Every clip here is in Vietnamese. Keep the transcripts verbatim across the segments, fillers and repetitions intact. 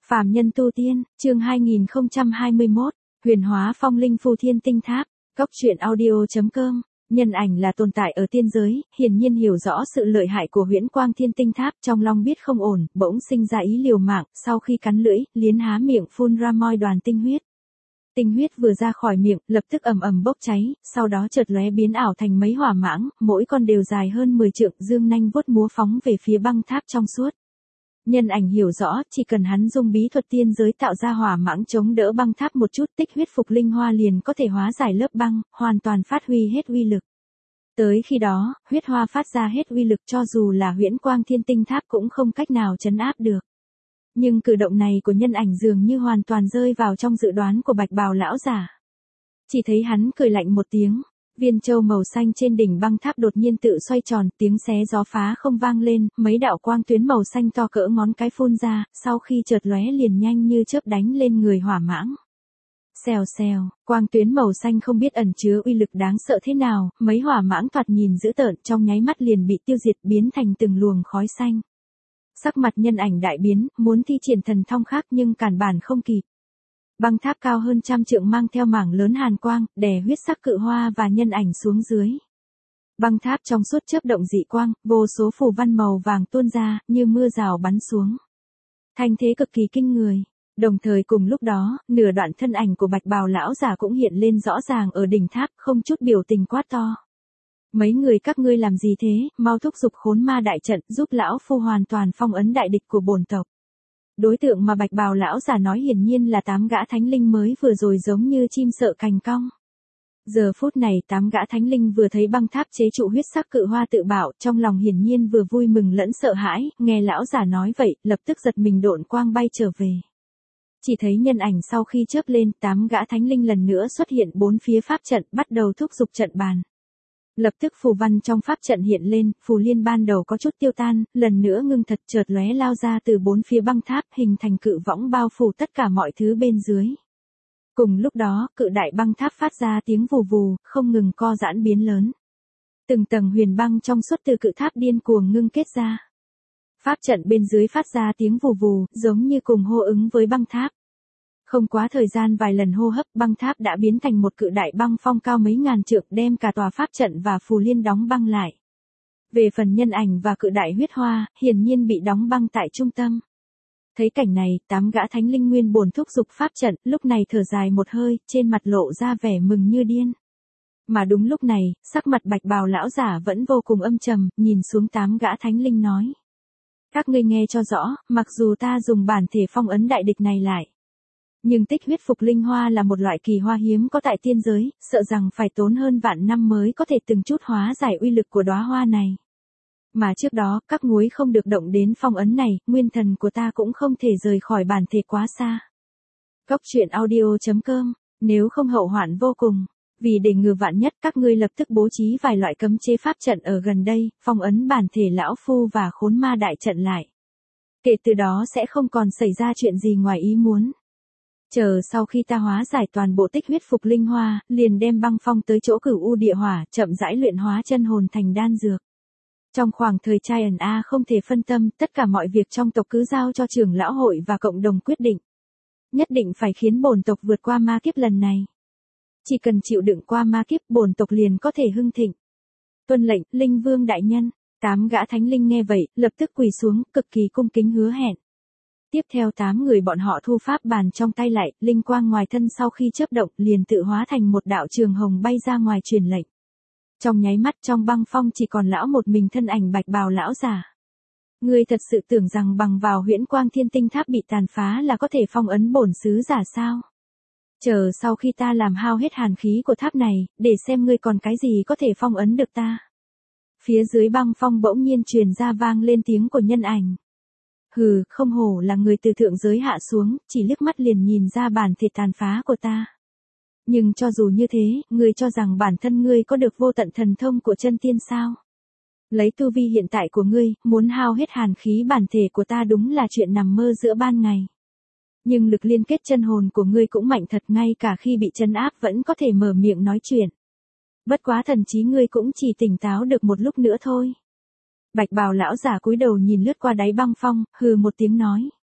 Phàm nhân tu tiên, chương hai nghìn không trăm hai mươi mốt, huyền hóa phong linh phù thiên tinh tháp, cốc truyện audio chấm com. Nhân ảnh là tồn tại ở tiên giới, hiển nhiên hiểu rõ sự lợi hại của huyễn quang thiên tinh tháp, trong lòng biết không ổn, bỗng sinh ra ý liều mạng, sau khi cắn lưỡi, liến há miệng phun ra moi đoàn tinh huyết. Tinh huyết vừa ra khỏi miệng, lập tức ầm ầm bốc cháy, sau đó chợt lóe biến ảo thành mấy hỏa mãng, mỗi con đều dài hơn mười trượng, dương nanh vuốt múa phóng về phía băng tháp trong suốt. Nhân ảnh hiểu rõ, chỉ cần hắn dùng bí thuật tiên giới tạo ra hỏa mãng chống đỡ băng tháp một chút, tích huyết phục linh hoa liền có thể hóa giải lớp băng, hoàn toàn phát huy hết uy lực. Tới khi đó, huyết hoa phát ra hết uy lực, cho dù là huyễn quang thiên tinh tháp cũng không cách nào trấn áp được. Nhưng cử động này của nhân ảnh dường như hoàn toàn rơi vào trong dự đoán của bạch bào lão giả. Chỉ thấy hắn cười lạnh một tiếng. Viên châu màu xanh trên đỉnh băng tháp đột nhiên tự xoay tròn, tiếng xé gió phá không vang lên, mấy đạo quang tuyến màu xanh to cỡ ngón cái phun ra, sau khi chợt lóe liền nhanh như chớp đánh lên người hỏa mãng. Xèo xèo, quang tuyến màu xanh không biết ẩn chứa uy lực đáng sợ thế nào, mấy hỏa mãng thoạt nhìn dữ tợn, trong nháy mắt liền bị tiêu diệt biến thành từng luồng khói xanh. Sắc mặt nhân ảnh đại biến, muốn thi triển thần thông khác nhưng cản bản không kịp. Băng tháp cao hơn trăm trượng mang theo mảng lớn hàn quang, đè huyết sắc cự hoa và nhân ảnh xuống dưới. Băng tháp trong suốt chớp động dị quang, vô số phù văn màu vàng tuôn ra, như mưa rào bắn xuống. Thanh thế cực kỳ kinh người. Đồng thời cùng lúc đó, nửa đoạn thân ảnh của bạch bào lão giả cũng hiện lên rõ ràng ở đỉnh tháp, không chút biểu tình quát to. Mấy người các ngươi làm gì thế, mau thúc giục khốn ma đại trận, giúp lão phu hoàn toàn phong ấn đại địch của bổn tộc. Đối tượng mà bạch bào lão giả nói hiển nhiên là tám gã thánh linh mới vừa rồi giống như chim sợ cành cong. Giờ phút này tám gã thánh linh vừa thấy băng tháp chế trụ huyết sắc cự hoa tự bảo, trong lòng hiển nhiên vừa vui mừng lẫn sợ hãi, nghe lão giả nói vậy, lập tức giật mình độn quang bay trở về. Chỉ thấy nhân ảnh sau khi chớp lên, tám gã thánh linh lần nữa xuất hiện bốn phía pháp trận, bắt đầu thúc giục trận bàn. Lập tức phù văn trong pháp trận hiện lên, phù liên ban đầu có chút tiêu tan, lần nữa ngưng thật chợt lóe lao ra từ bốn phía băng tháp, hình thành cự võng bao phủ tất cả mọi thứ bên dưới. Cùng lúc đó, cự đại băng tháp phát ra tiếng vù vù, không ngừng co giãn biến lớn. Từng tầng huyền băng trong suốt từ cự tháp điên cuồng ngưng kết ra. Pháp trận bên dưới phát ra tiếng vù vù, giống như cùng hô ứng với băng tháp. Không quá thời gian vài lần hô hấp, băng tháp đã biến thành một cự đại băng phong cao mấy ngàn trượng, đem cả tòa pháp trận và phù liên đóng băng lại. Về phần nhân ảnh và cự đại huyết hoa, hiển nhiên bị đóng băng tại trung tâm. Thấy cảnh này, tám gã thánh linh nguyên bổn thúc giục pháp trận, lúc này thở dài một hơi, trên mặt lộ ra vẻ mừng như điên. Mà đúng lúc này, sắc mặt bạch bào lão giả vẫn vô cùng âm trầm, nhìn xuống tám gã thánh linh nói. Các ngươi nghe cho rõ, mặc dù ta dùng bản thể phong ấn đại địch này lại. Nhưng tích huyết phục linh hoa là một loại kỳ hoa hiếm có tại tiên giới, sợ rằng phải tốn hơn vạn năm mới có thể từng chút hóa giải uy lực của đóa hoa này. Mà trước đó, các nguối không được động đến phong ấn này, nguyên thần của ta cũng không thể rời khỏi bản thể quá xa. Cốc truyện audio chấm com, nếu không hậu hoạn vô cùng. Vì để ngừa vạn nhất, các ngươi lập tức bố trí vài loại cấm chế pháp trận ở gần đây, phong ấn bản thể lão phu và khốn ma đại trận lại. Kể từ đó sẽ không còn xảy ra chuyện gì ngoài ý muốn. Chờ sau khi ta hóa giải toàn bộ tích huyết phục linh hoa, liền đem băng phong tới chỗ cửu u địa hỏa, chậm rãi luyện hóa chân hồn thành đan dược. Trong khoảng thời trai ẩn a không thể phân tâm, tất cả mọi việc trong tộc cứ giao cho trưởng lão hội và cộng đồng quyết định. Nhất định phải khiến bổn tộc vượt qua ma kiếp lần này. Chỉ cần chịu đựng qua ma kiếp, bổn tộc liền có thể hưng thịnh. Tuân lệnh, linh vương đại nhân. Tám gã thánh linh nghe vậy, lập tức quỳ xuống, cực kỳ cung kính hứa hẹn. Tiếp theo tám người bọn họ thu pháp bàn trong tay lại, linh quang ngoài thân sau khi chớp động liền tự hóa thành một đạo trường hồng bay ra ngoài truyền lệnh. Trong nháy mắt trong băng phong chỉ còn lão một mình thân ảnh bạch bào lão giả. Ngươi thật sự tưởng rằng bằng vào huyễn quang thiên tinh tháp bị tàn phá là có thể phong ấn bổn sứ giả sao? Chờ sau khi ta làm hao hết hàn khí của tháp này, để xem ngươi còn cái gì có thể phong ấn được ta. Phía dưới băng phong bỗng nhiên truyền ra vang lên tiếng của nhân ảnh. Hừ, không hổ là người từ thượng giới hạ xuống, chỉ liếc mắt liền nhìn ra bản thể tàn phá của ta. Nhưng cho dù như thế, ngươi cho rằng bản thân ngươi có được vô tận thần thông của chân tiên sao? Lấy tu vi hiện tại của ngươi, muốn hao hết hàn khí bản thể của ta đúng là chuyện nằm mơ giữa ban ngày. Nhưng lực liên kết chân hồn của ngươi cũng mạnh thật, ngay cả khi bị trấn áp vẫn có thể mở miệng nói chuyện. Bất quá thần trí ngươi cũng chỉ tỉnh táo được một lúc nữa thôi. Bạch bào lão giả cúi đầu nhìn lướt qua đáy băng phong, hừ một tiếng nói.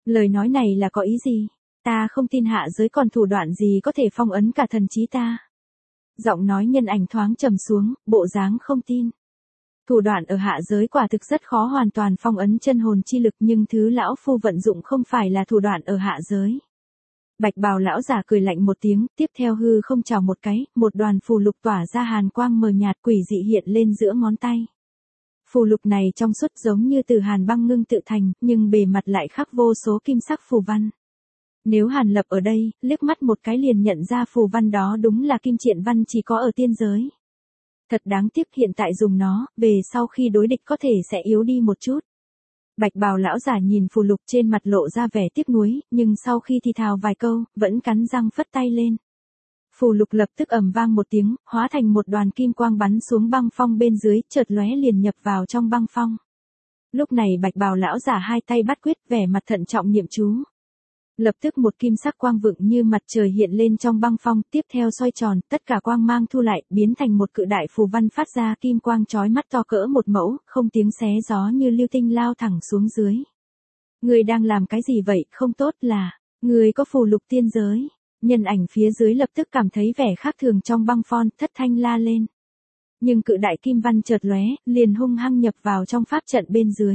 Lời nói này là có ý gì? Ta không tin hạ giới còn thủ đoạn gì có thể phong ấn cả thần trí ta. Giọng nói nhân ảnh thoáng trầm xuống, bộ dáng không tin. Thủ đoạn ở hạ giới quả thực rất khó hoàn toàn phong ấn chân hồn chi lực, nhưng thứ lão phu vận dụng không phải là thủ đoạn ở hạ giới. Bạch bào lão giả cười lạnh một tiếng, tiếp theo hư không chào một cái, một đoàn phù lục tỏa ra hàn quang mờ nhạt quỷ dị hiện lên giữa ngón tay. Phù lục này trong suốt giống như từ hàn băng ngưng tự thành, nhưng bề mặt lại khắc vô số kim sắc phù văn. Nếu Hàn Lập ở đây, liếc mắt một cái liền nhận ra phù văn đó đúng là kim triện văn chỉ có ở tiên giới. Thật đáng tiếc hiện tại dùng nó, về sau khi đối địch có thể sẽ yếu đi một chút. Bạch bào lão giả nhìn phù lục trên mặt lộ ra vẻ tiếc nuối, nhưng sau khi thì thào vài câu, vẫn cắn răng phất tay lên. Phù lục lập tức ầm vang một tiếng, hóa thành một đoàn kim quang bắn xuống băng phong bên dưới, chợt lóe liền nhập vào trong băng phong. Lúc này bạch bào lão giả hai tay bắt quyết, vẻ mặt thận trọng niệm chú. Lập tức một kim sắc quang vựng như mặt trời hiện lên trong băng phong, tiếp theo xoay tròn, tất cả quang mang thu lại, biến thành một cự đại phù văn phát ra kim quang chói mắt to cỡ một mẫu, không tiếng xé gió như lưu tinh lao thẳng xuống dưới. Người đang làm cái gì vậy, không tốt là, người có phù lục tiên giới. Nhân ảnh phía dưới lập tức cảm thấy vẻ khác thường trong băng phong, thất thanh la lên. Nhưng cự đại kim văn chợt lóe, liền hung hăng nhập vào trong pháp trận bên dưới.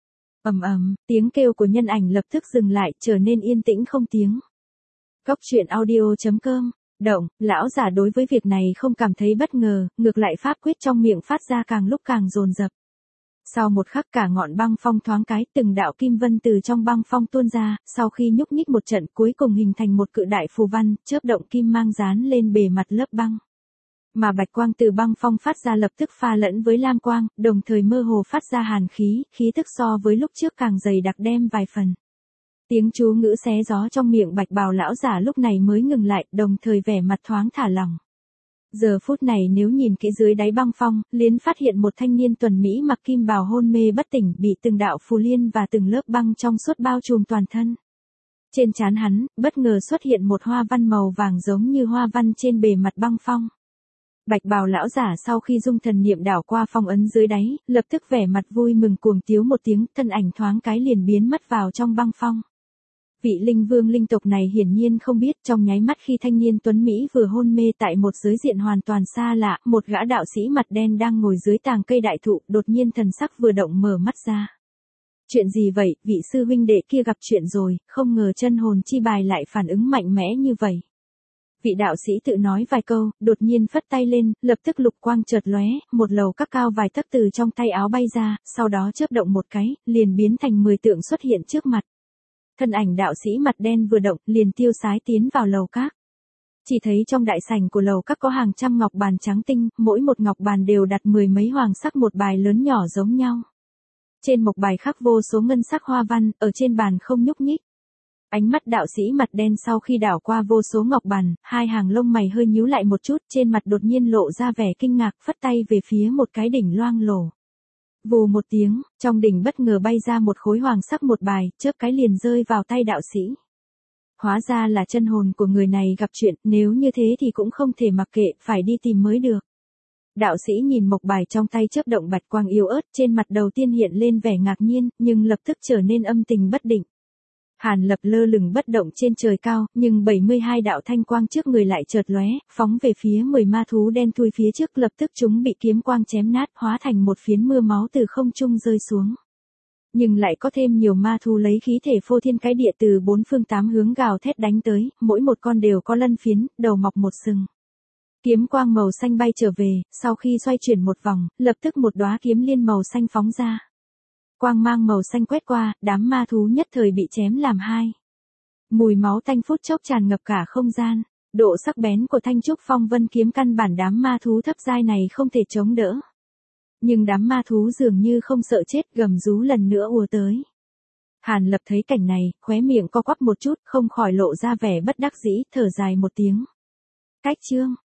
Ầm ầm, tiếng kêu của nhân ảnh lập tức dừng lại, trở nên yên tĩnh không tiếng. Cóc truyện audio chấm com, động, lão giả đối với việc này không cảm thấy bất ngờ, ngược lại pháp quyết trong miệng phát ra càng lúc càng dồn dập. Sau một khắc cả ngọn băng phong thoáng cái, từng đạo kim vân từ trong băng phong tuôn ra, sau khi nhúc nhích một trận cuối cùng hình thành một cự đại phù văn, chớp động kim mang dán lên bề mặt lớp băng. Mà bạch quang từ băng phong phát ra lập tức pha lẫn với lam quang, đồng thời mơ hồ phát ra hàn khí, khí tức so với lúc trước càng dày đặc đem vài phần. Tiếng chú ngữ xé gió trong miệng bạch bào lão giả lúc này mới ngừng lại, đồng thời vẻ mặt thoáng thả lỏng. Giờ phút này nếu nhìn kỹ dưới đáy băng phong, liền phát hiện một thanh niên tuần mỹ mặc kim bào hôn mê bất tỉnh, bị từng đạo phù liên và từng lớp băng trong suốt bao trùm toàn thân. Trên trán hắn, bất ngờ xuất hiện một hoa văn màu vàng giống như hoa văn trên bề mặt băng phong. Bạch bào lão giả sau khi dung thần niệm đảo qua phong ấn dưới đáy, lập tức vẻ mặt vui mừng cuồng tiếu một tiếng, thân ảnh thoáng cái liền biến mất vào trong băng phong. Vị linh vương linh tộc này hiển nhiên không biết, trong nháy mắt khi thanh niên tuấn Mỹ vừa hôn mê tại một giới diện hoàn toàn xa lạ, một gã đạo sĩ mặt đen đang ngồi dưới tàng cây đại thụ, đột nhiên thần sắc vừa động mở mắt ra. Chuyện gì vậy, vị sư huynh đệ kia gặp chuyện rồi, không ngờ chân hồn chi bài lại phản ứng mạnh mẽ như vậy. Vị đạo sĩ tự nói vài câu, đột nhiên phất tay lên, lập tức lục quang chợt lóe, một lầu các cao vài tấc từ trong tay áo bay ra, sau đó chớp động một cái, liền biến thành mười tượng xuất hiện trước mặt. Thân ảnh đạo sĩ mặt đen vừa động, liền tiêu sái tiến vào lầu các. Chỉ thấy trong đại sảnh của lầu các có hàng trăm ngọc bàn trắng tinh, mỗi một ngọc bàn đều đặt mười mấy hoàng sắc một bài lớn nhỏ giống nhau. Trên một bài khắc vô số ngân sắc hoa văn, ở trên bàn không nhúc nhích. Ánh mắt đạo sĩ mặt đen sau khi đảo qua vô số ngọc bàn, hai hàng lông mày hơi nhíu lại một chút, trên mặt đột nhiên lộ ra vẻ kinh ngạc, phất tay về phía một cái đỉnh loang lổ. Vù một tiếng, trong đỉnh bất ngờ bay ra một khối hoàng sắc một bài, chớp cái liền rơi vào tay đạo sĩ. Hóa ra là chân hồn của người này gặp chuyện, nếu như thế thì cũng không thể mặc kệ, phải đi tìm mới được. Đạo sĩ nhìn mộc bài trong tay chớp động bạch quang yếu ớt, trên mặt đầu tiên hiện lên vẻ ngạc nhiên, nhưng lập tức trở nên âm tình bất định. Hàn Lập lơ lửng bất động trên trời cao, nhưng bảy mươi hai đạo thanh quang trước người lại chợt lóe, phóng về phía mười ma thú đen thui phía trước, lập tức chúng bị kiếm quang chém nát, hóa thành một phiến mưa máu từ không trung rơi xuống. Nhưng lại có thêm nhiều ma thú lấy khí thể phô thiên cái địa từ bốn phương tám hướng gào thét đánh tới, mỗi một con đều có lân phiến, đầu mọc một sừng. Kiếm quang màu xanh bay trở về, sau khi xoay chuyển một vòng, lập tức một đóa kiếm liên màu xanh phóng ra. Quang mang màu xanh quét qua, đám ma thú nhất thời bị chém làm hai. Mùi máu tanh phút chốc tràn ngập cả không gian, độ sắc bén của thanh trúc phong vân kiếm căn bản đám ma thú thấp giai này không thể chống đỡ. Nhưng đám ma thú dường như không sợ chết, gầm rú lần nữa ùa tới. Hàn Lập thấy cảnh này, khóe miệng co quắp một chút, không khỏi lộ ra vẻ bất đắc dĩ, thở dài một tiếng. Cách chương